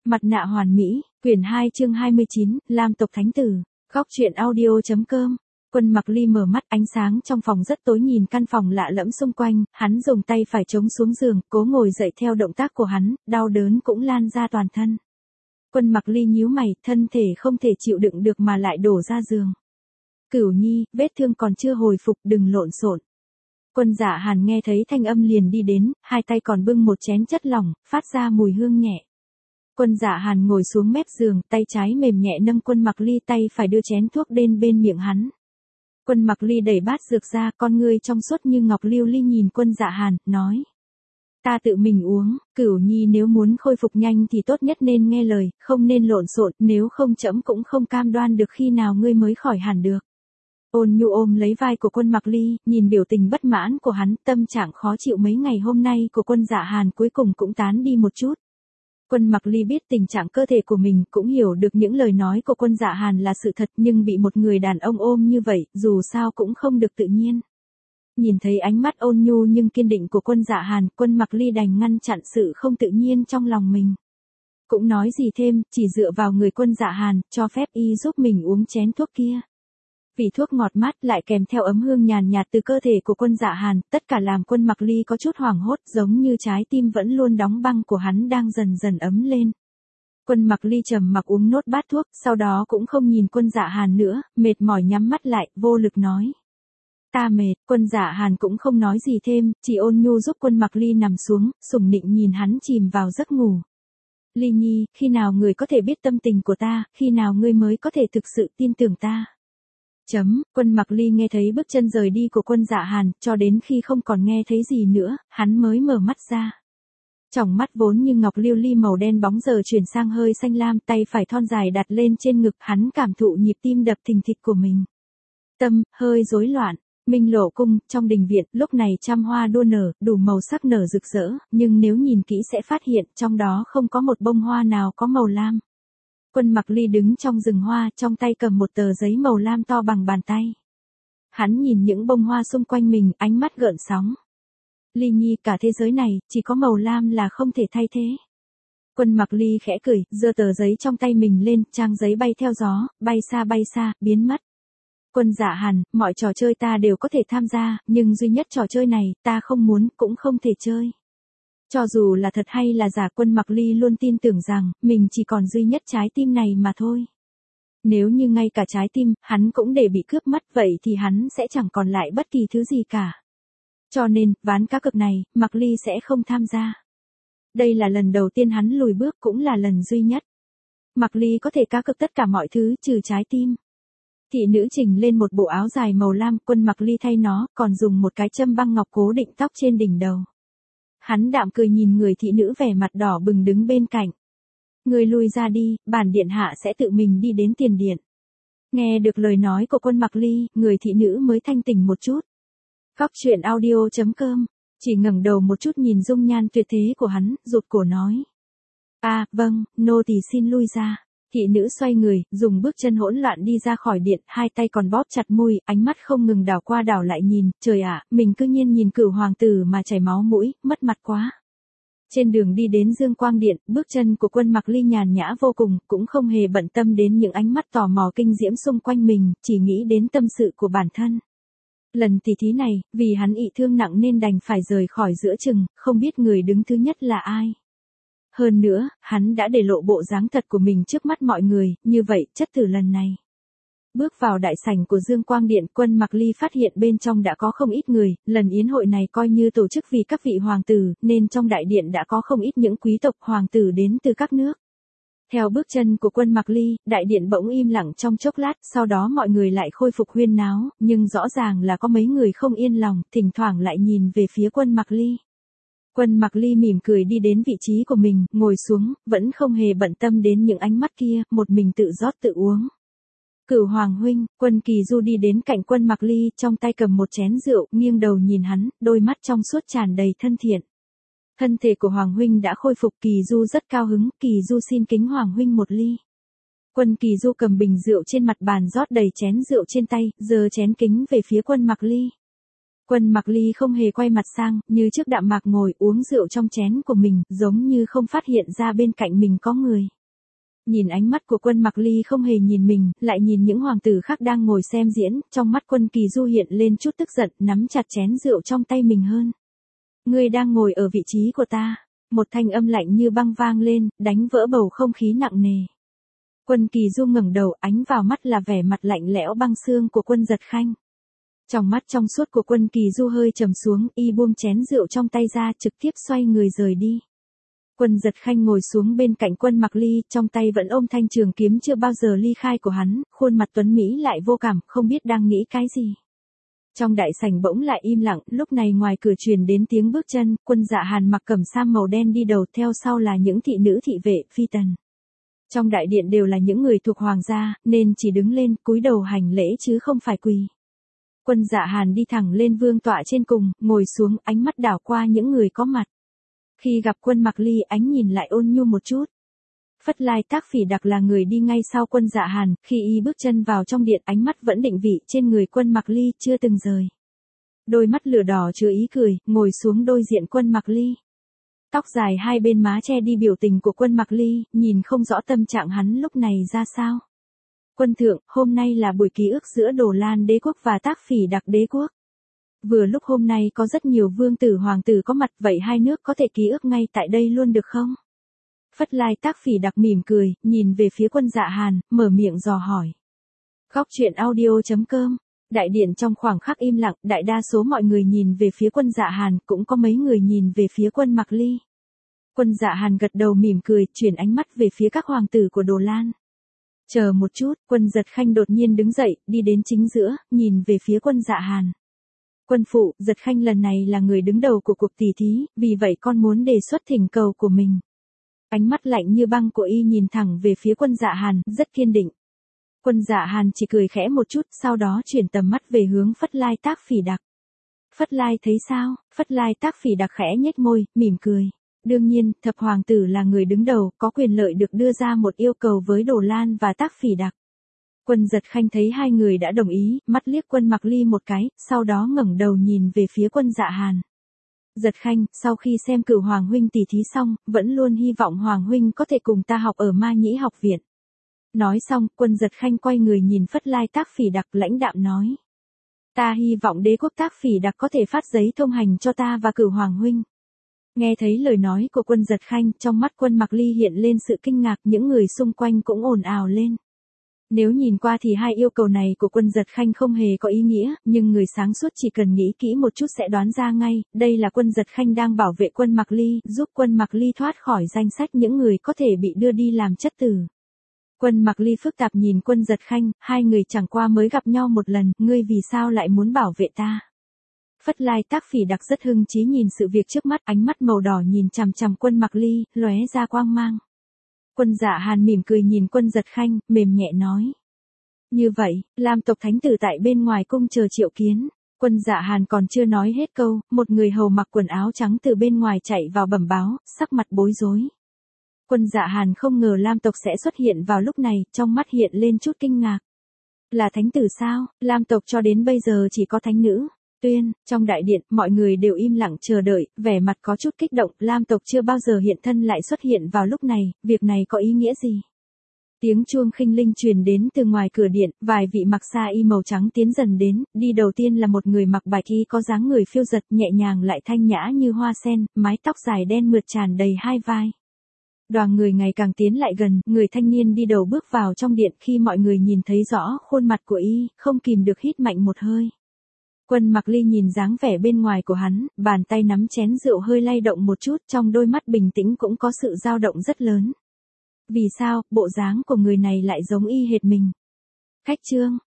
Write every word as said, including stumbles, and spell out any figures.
Mặt nạ hoàn mỹ, quyển hai chương hai mươi chín, Lam tộc thánh tử. Góc truyện audio.com. Quân Mặc Ly mở mắt, ánh sáng trong phòng rất tối, nhìn căn phòng lạ lẫm xung quanh, hắn dùng tay phải chống xuống giường, cố ngồi dậy theo động tác của hắn, đau đớn cũng lan ra toàn thân. Quân Mặc Ly nhíu mày, thân thể không thể chịu đựng được mà lại đổ ra giường. Cửu Nhi, vết thương còn chưa hồi phục, đừng lộn xộn. Quân Dạ Hàn nghe thấy thanh âm liền đi đến, hai tay còn bưng một chén chất lỏng, phát ra mùi hương nhẹ. Quân Dạ Hàn ngồi xuống mép giường, tay trái mềm nhẹ nâng Quân Mặc Ly, tay phải đưa chén thuốc đến bên miệng hắn. Quân Mặc Ly đẩy bát dược ra, con ngươi trong suốt như ngọc lưu ly nhìn Quân Dạ Hàn, nói. Ta tự mình uống, Cửu Nhi nếu muốn khôi phục nhanh thì tốt nhất nên nghe lời, không nên lộn xộn, nếu không trẫm cũng không cam đoan được khi nào ngươi mới khỏi hẳn được. Ôn Nhu ôm lấy vai của Quân Mặc Ly, nhìn biểu tình bất mãn của hắn, tâm trạng khó chịu mấy ngày hôm nay của Quân Dạ Hàn cuối cùng cũng tán đi một chút. Quân Mặc Ly biết tình trạng cơ thể của mình, cũng hiểu được những lời nói của Quân Dạ Hàn là sự thật, nhưng bị một người đàn ông ôm như vậy, dù sao cũng không được tự nhiên. Nhìn thấy ánh mắt ôn nhu nhưng kiên định của Quân Dạ Hàn, Quân Mặc Ly đành ngăn chặn sự không tự nhiên trong lòng mình. Cũng nói gì thêm, chỉ dựa vào người Quân Dạ Hàn, cho phép y giúp mình uống chén thuốc kia. Vì thuốc ngọt mát lại kèm theo ấm hương nhàn nhạt từ cơ thể của Quân Dạ Hàn, tất cả làm Quân Mặc Ly có chút hoảng hốt, giống như trái tim vẫn luôn đóng băng của hắn đang dần dần ấm lên. Quân Mặc Ly trầm mặc uống nốt bát thuốc, sau đó cũng không nhìn Quân Dạ Hàn nữa, mệt mỏi nhắm mắt lại, vô lực nói. Ta mệt. Quân Dạ Hàn cũng không nói gì thêm, chỉ ôn nhu giúp Quân Mặc Ly nằm xuống, sủng nịnh nhìn hắn chìm vào giấc ngủ. Ly Nhi, khi nào người có thể biết tâm tình của ta, khi nào ngươi mới có thể thực sự tin tưởng ta? Chấm, Quân Mặc Ly nghe thấy bước chân rời đi của Quân Dạ Hàn, cho đến khi không còn nghe thấy gì nữa, hắn mới mở mắt ra. Tròng mắt vốn như ngọc lưu ly màu đen bóng giờ chuyển sang hơi xanh lam, tay phải thon dài đặt lên trên ngực, hắn cảm thụ nhịp tim đập thình thịch của mình. Tâm, hơi rối loạn. Minh Lộ cung, trong đình viện, lúc này trăm hoa đua nở, đủ màu sắc nở rực rỡ, nhưng nếu nhìn kỹ sẽ phát hiện, trong đó không có một bông hoa nào có màu lam. Quân Mặc Ly đứng trong rừng hoa, trong tay cầm một tờ giấy màu lam to bằng bàn tay. Hắn nhìn những bông hoa xung quanh mình, ánh mắt gợn sóng. Ly Nhi, cả thế giới này, chỉ có màu lam là không thể thay thế. Quân Mặc Ly khẽ cười, giơ tờ giấy trong tay mình lên, trang giấy bay theo gió, bay xa bay xa, biến mất. Quân Dạ Hàn, mọi trò chơi ta đều có thể tham gia, nhưng duy nhất trò chơi này, ta không muốn, cũng không thể chơi. Cho dù là thật hay là giả, Quân Mặc Ly luôn tin tưởng rằng, mình chỉ còn duy nhất trái tim này mà thôi. Nếu như ngay cả trái tim, hắn cũng để bị cướp mất, vậy thì hắn sẽ chẳng còn lại bất kỳ thứ gì cả. Cho nên, ván cá cược này, Mặc Ly sẽ không tham gia. Đây là lần đầu tiên hắn lùi bước, cũng là lần duy nhất. Mặc Ly có thể cá cược tất cả mọi thứ, trừ trái tim. Thị nữ chỉnh lên một bộ áo dài màu lam, Quân Mặc Ly thay nó, còn dùng một cái châm băng ngọc cố định tóc trên đỉnh đầu. Hắn đạm cười nhìn người thị nữ vẻ mặt đỏ bừng đứng bên cạnh. Người lui ra đi, bản điện hạ sẽ tự mình đi đến tiền điện. Nghe được lời nói của Quân Mặc Ly, người thị nữ mới thanh tỉnh một chút. Góc truyện audio.com, chỉ ngẩng đầu một chút nhìn dung nhan tuyệt thế của hắn, rụt cổ nói. À, vâng, nô tỳ xin lui ra. Thị nữ xoay người, dùng bước chân hỗn loạn đi ra khỏi điện, hai tay còn bóp chặt môi, ánh mắt không ngừng đảo qua đảo lại nhìn, trời ạ, mình cư nhiên nhìn Cửu hoàng tử mà chảy máu mũi, mất mặt quá. Trên đường đi đến Dương Quang Điện, bước chân của Quân Mặc Ly nhàn nhã vô cùng, cũng không hề bận tâm đến những ánh mắt tò mò kinh diễm xung quanh mình, chỉ nghĩ đến tâm sự của bản thân. Lần tỉ thí này, vì hắn ị thương nặng nên đành phải rời khỏi giữa chừng, không biết người đứng thứ nhất là ai. Hơn nữa, hắn đã để lộ bộ dáng thật của mình trước mắt mọi người, như vậy, chất thử lần này. Bước vào đại sảnh của Dương Quang Điện, Quân Mặc Ly phát hiện bên trong đã có không ít người, lần yến hội này coi như tổ chức vì các vị hoàng tử, nên trong đại điện đã có không ít những quý tộc hoàng tử đến từ các nước. Theo bước chân của Quân Mặc Ly, đại điện bỗng im lặng trong chốc lát, sau đó mọi người lại khôi phục huyên náo, nhưng rõ ràng là có mấy người không yên lòng, thỉnh thoảng lại nhìn về phía Quân Mặc Ly. Quân Mặc Ly mỉm cười đi đến vị trí của mình, ngồi xuống, vẫn không hề bận tâm đến những ánh mắt kia, một mình tự rót tự uống. Cửu Hoàng huynh, Quân Kỳ Du đi đến cạnh Quân Mặc Ly, trong tay cầm một chén rượu, nghiêng đầu nhìn hắn, đôi mắt trong suốt tràn đầy thân thiện. Thân thể của Hoàng huynh đã khôi phục, Kỳ Du rất cao hứng, Kỳ Du xin kính Hoàng huynh một ly. Quân Kỳ Du cầm bình rượu trên mặt bàn rót đầy chén rượu trên tay, giơ chén kính về phía Quân Mặc Ly. Quân Mặc Ly không hề quay mặt sang, như trước đạm mạc ngồi uống rượu trong chén của mình, giống như không phát hiện ra bên cạnh mình có người. Nhìn ánh mắt của Quân Mặc Ly không hề nhìn mình, lại nhìn những hoàng tử khác đang ngồi xem diễn, trong mắt Quân Kỳ Du hiện lên chút tức giận, nắm chặt chén rượu trong tay mình hơn. Ngươi đang ngồi ở vị trí của ta. Một thanh âm lạnh như băng vang lên, đánh vỡ bầu không khí nặng nề. Quân Kỳ Du ngẩng đầu, ánh vào mắt là vẻ mặt lạnh lẽo băng xương của Quân Giật Khanh. Trong mắt trong suốt của Quân Kỳ Du hơi trầm xuống, y buông chén rượu trong tay ra, trực tiếp xoay người rời đi. Quân Giật Khanh ngồi xuống bên cạnh Quân Mặc Ly, trong tay vẫn ôm thanh trường kiếm chưa bao giờ ly khai của hắn, khuôn mặt tuấn mỹ lại vô cảm, không biết đang nghĩ cái gì. Trong đại sảnh bỗng lại im lặng, lúc này ngoài cửa truyền đến tiếng bước chân, Quân Dạ Hàn mặc cẩm sam màu đen đi đầu, theo sau là những thị nữ thị vệ, phi tần. Trong đại điện đều là những người thuộc hoàng gia, nên chỉ đứng lên, cúi đầu hành lễ chứ không phải quỳ. Quân Dạ Hàn đi thẳng lên vương tọa trên cùng, ngồi xuống, ánh mắt đảo qua những người có mặt. Khi gặp Quân Mặc Ly, ánh nhìn lại ôn nhu một chút. Phất Lai Tác Phỉ Đặc là người đi ngay sau Quân Dạ Hàn, khi y bước chân vào trong điện, ánh mắt vẫn định vị trên người Quân Mặc Ly, chưa từng rời. Đôi mắt lửa đỏ chứa ý cười, ngồi xuống đối diện Quân Mặc Ly. Tóc dài hai bên má che đi biểu tình của Quân Mặc Ly, nhìn không rõ tâm trạng hắn lúc này ra sao. Quân thượng, hôm nay là buổi ký ức giữa Đồ Lan đế quốc và Tác Phỉ Đặc đế quốc. Vừa lúc hôm nay có rất nhiều vương tử hoàng tử có mặt, vậy hai nước có thể ký ức ngay tại đây luôn được không? Phất Lai Tác Phỉ Đặc mỉm cười, nhìn về phía Quân Dạ Hàn, mở miệng dò hỏi. Góc truyện audio chấm com. Đại điện trong khoảng khắc im lặng, đại đa số mọi người nhìn về phía Quân Dạ Hàn, cũng có mấy người nhìn về phía Quân Mặc Ly. Quân Dạ Hàn gật đầu mỉm cười, chuyển ánh mắt về phía các hoàng tử của Đồ Lan. Chờ một chút, Quân Giật Khanh đột nhiên đứng dậy, đi đến chính giữa, nhìn về phía Quân Dạ Hàn. Quân phụ, Giật Khanh lần này là người đứng đầu của cuộc tỷ thí, vì vậy con muốn đề xuất thỉnh cầu của mình. Ánh mắt lạnh như băng của y nhìn thẳng về phía Quân Dạ Hàn, rất kiên định. Quân Dạ Hàn chỉ cười khẽ một chút, sau đó chuyển tầm mắt về hướng Phất Lai Tác Phỉ Đặc. Phất Lai thấy sao? Phất Lai Tác Phỉ Đặc khẽ nhếch môi, mỉm cười. Đương nhiên, thập hoàng tử là người đứng đầu, có quyền lợi được đưa ra một yêu cầu với Đồ Lan và Tác Phỉ Đặc. Quân Giật Khanh thấy hai người đã đồng ý, mắt liếc Quân Mặc Ly một cái, sau đó ngẩng đầu nhìn về phía Quân Dạ Hàn. Giật Khanh, sau khi xem Cửu Hoàng huynh tỷ thí xong, vẫn luôn hy vọng Hoàng huynh có thể cùng ta học ở Ma Nhĩ học viện. Nói xong, Quân Giật Khanh quay người nhìn Phất Lai Tác Phỉ Đặc, lãnh đạm nói. Ta hy vọng đế quốc Tác Phỉ Đặc có thể phát giấy thông hành cho ta và Cửu Hoàng huynh. Nghe thấy lời nói của Quân Giật Khanh, trong mắt Quân Mặc Ly hiện lên sự kinh ngạc, những người xung quanh cũng ồn ào lên. Nếu nhìn qua thì hai yêu cầu này của Quân Giật Khanh không hề có ý nghĩa, nhưng người sáng suốt chỉ cần nghĩ kỹ một chút sẽ đoán ra ngay, đây là Quân Giật Khanh đang bảo vệ Quân Mặc Ly, giúp Quân Mặc Ly thoát khỏi danh sách những người có thể bị đưa đi làm chất tử. Quân Mặc Ly phức tạp nhìn Quân Giật Khanh, hai người chẳng qua mới gặp nhau một lần, ngươi vì sao lại muốn bảo vệ ta? Phất Lai Tác Phỉ Đặc rất hưng chí nhìn sự việc trước mắt, ánh mắt màu đỏ nhìn chằm chằm Quân Mặc Ly, lóe ra quang mang. Quân Dạ Hàn mỉm cười nhìn Quân Giật Khanh, mềm nhẹ nói. Như vậy, Lam tộc thánh tử tại bên ngoài cung chờ triệu kiến. Quân Dạ Hàn còn chưa nói hết câu, một người hầu mặc quần áo trắng từ bên ngoài chạy vào bẩm báo, sắc mặt bối rối. Quân Dạ Hàn không ngờ Lam tộc sẽ xuất hiện vào lúc này, trong mắt hiện lên chút kinh ngạc. Là thánh tử sao? Lam tộc cho đến bây giờ chỉ có thánh nữ. Tuyên, trong đại điện, mọi người đều im lặng chờ đợi, vẻ mặt có chút kích động, Lam tộc chưa bao giờ hiện thân lại xuất hiện vào lúc này, việc này có ý nghĩa gì? Tiếng chuông khinh linh truyền đến từ ngoài cửa điện, vài vị mặc sa y màu trắng tiến dần đến, đi đầu tiên là một người mặc bạch y có dáng người phiêu giật, nhẹ nhàng lại thanh nhã như hoa sen, mái tóc dài đen mượt tràn đầy hai vai. Đoàn người ngày càng tiến lại gần, người thanh niên đi đầu bước vào trong điện, khi mọi người nhìn thấy rõ khuôn mặt của y, không kìm được hít mạnh một hơi. Quân Mặc Ly nhìn dáng vẻ bên ngoài của hắn, bàn tay nắm chén rượu hơi lay động một chút, trong đôi mắt bình tĩnh cũng có sự dao động rất lớn. Vì sao, bộ dáng của người này lại giống y hệt mình? Khách trương,